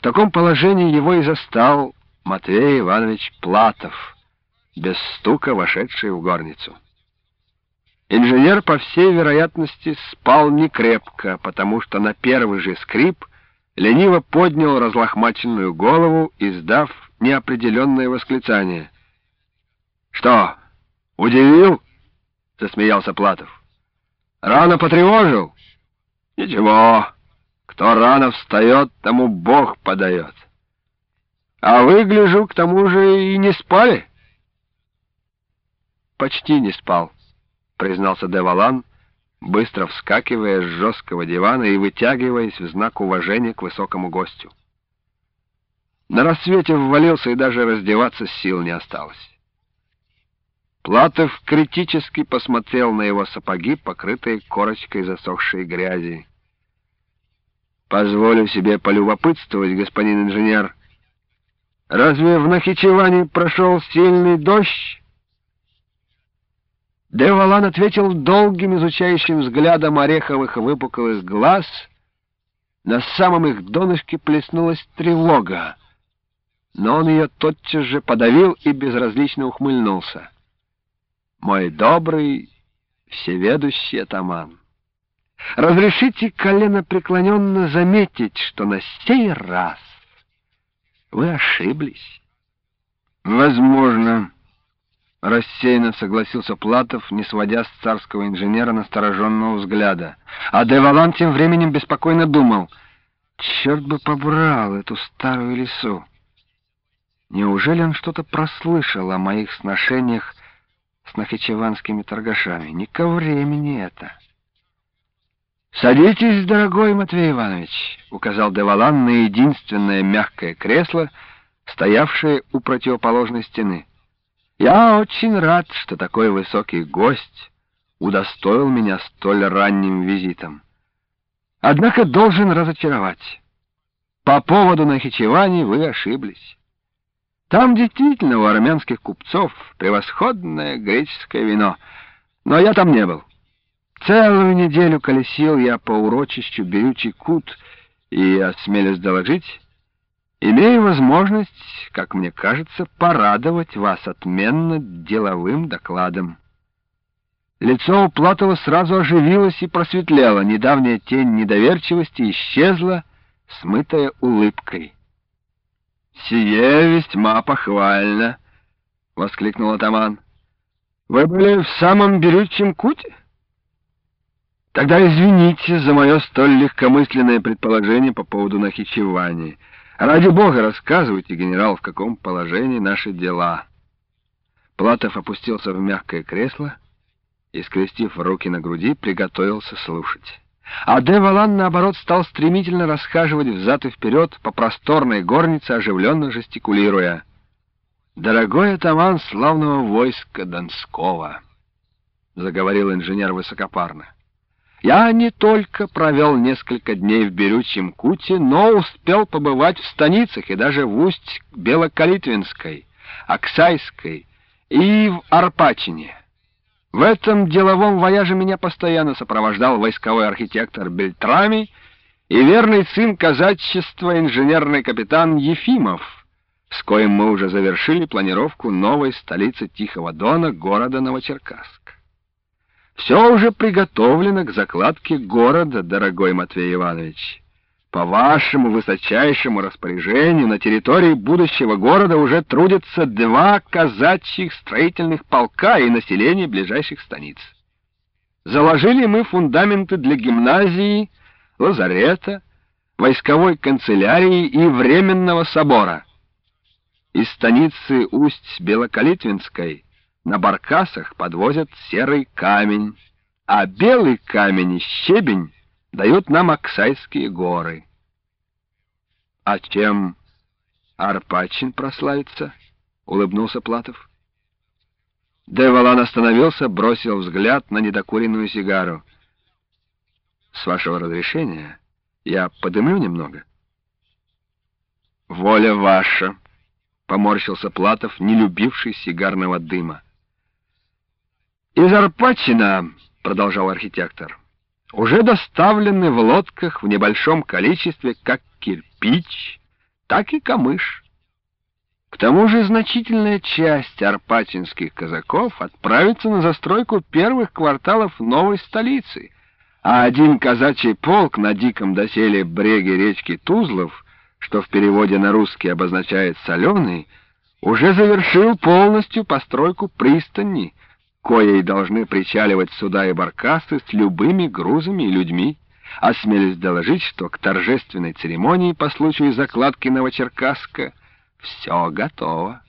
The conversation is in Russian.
таком положении его и застал Матвей Иванович Платов, без стука вошедший в горницу. Инженер, по всей вероятности, спал некрепко, потому что на первый же скрип лениво поднял разлохмаченную голову, издав неопределенное восклицание. «Что, удивил?» — засмеялся Платов. «Рано потревожил? Ничего, кто рано встает, тому Бог подает. А вы, гляжу, к тому же и не спали?» «Почти не спал», — признался де Валан, быстро вскакивая с жесткого дивана и вытягиваясь в знак уважения к высокому гостю. На рассвете ввалился, и даже раздеваться сил не осталось. Платов критически посмотрел на его сапоги, покрытые корочкой засохшей грязи. «Позволю себе полюбопытствовать, господин инженер. Разве в Нахичеване прошел сильный дождь?» Де Валан ответил долгим изучающим взглядом ореховых выпуклых глаз. На самом их донышке плеснулась тревога, но он ее тотчас же подавил и безразлично ухмыльнулся. «Мой добрый, всеведущий атаман, разрешите коленопреклоненно заметить, что на сей раз вы ошиблись». «Возможно», — рассеянно согласился Платов, не сводя с царского инженера настороженного взгляда. А де Валан тем временем беспокойно думал: «Черт бы побрал эту старую лису! Неужели он что-то прослышал о моих сношениях с нахичеванскими торгашами? Не ко времени это». «Садитесь, дорогой Матвей Иванович», — указал де Валан на единственное мягкое кресло, стоявшее у противоположной стены. «Я очень рад, что такой высокий гость удостоил меня столь ранним визитом. Однако должен разочаровать. По поводу Нахичевани вы ошиблись. Там действительно у армянских купцов превосходное греческое вино, но я там не был. Целую неделю колесил я по урочищу Бирючий Кут и, осмелюсь доложить, имею возможность, как мне кажется, порадовать вас отменно деловым докладом». Лицо у Платова сразу оживилось и просветлело. Недавняя тень недоверчивости исчезла, смытая улыбкой. «Сие весьма похвально!» — воскликнул атаман. «Вы были в самом Бирючем Куте? Тогда извините за мое столь легкомысленное предположение по поводу Нахичевани. Ради бога, рассказывайте, генерал, в каком положении наши дела». Платов опустился в мягкое кресло и, скрестив руки на груди, приготовился слушать. А де Валан, наоборот, стал стремительно расхаживать взад и вперед по просторной горнице, оживленно жестикулируя. «Дорогой атаман славного войска Донского», — заговорил инженер высокопарно, — «я не только провел несколько дней в Бирючем Куте, но успел побывать в станицах и даже в Усть-Белокалитвинской, Аксайской и в Арпачине. В этом деловом вояже меня постоянно сопровождал войсковой архитектор Бельтрами и верный сын казачества инженерный капитан Ефимов, с коим мы уже завершили планировку новой столицы Тихого Дона, города Новочеркасск. Все уже приготовлено к закладке города, дорогой Матвей Иванович. По вашему высочайшему распоряжению на территории будущего города уже трудятся 2 казачьих строительных полка и население ближайших станиц. Заложили мы фундаменты для гимназии, лазарета, войсковой канцелярии и временного собора. Из станицы Усть-Белокалитвинской на баркасах подвозят серый камень, а белый камень и щебень дают нам Аксайские горы. «А чем Арпачин прославится?» — улыбнулся Платов. Де Валан остановился, бросил взгляд на недокуренную сигару. «С вашего разрешения я подымлю немного?» «Воля ваша», — поморщился Платов, не любивший сигарного дыма. «Из Арпачина, — продолжал архитектор, — уже доставлены в лодках в небольшом количестве как кирпич, так и камыш. К тому же значительная часть арпатинских казаков отправится на застройку первых кварталов новой столицы, а один казачий полк на диком доселе бреге речки Тузлов, что в переводе на русский обозначает «соленый», уже завершил полностью постройку пристани, коей должны причаливать суда и баркасы с любыми грузами и людьми. Осмелюсь доложить, что к торжественной церемонии по случаю закладки Новочеркасска все готово.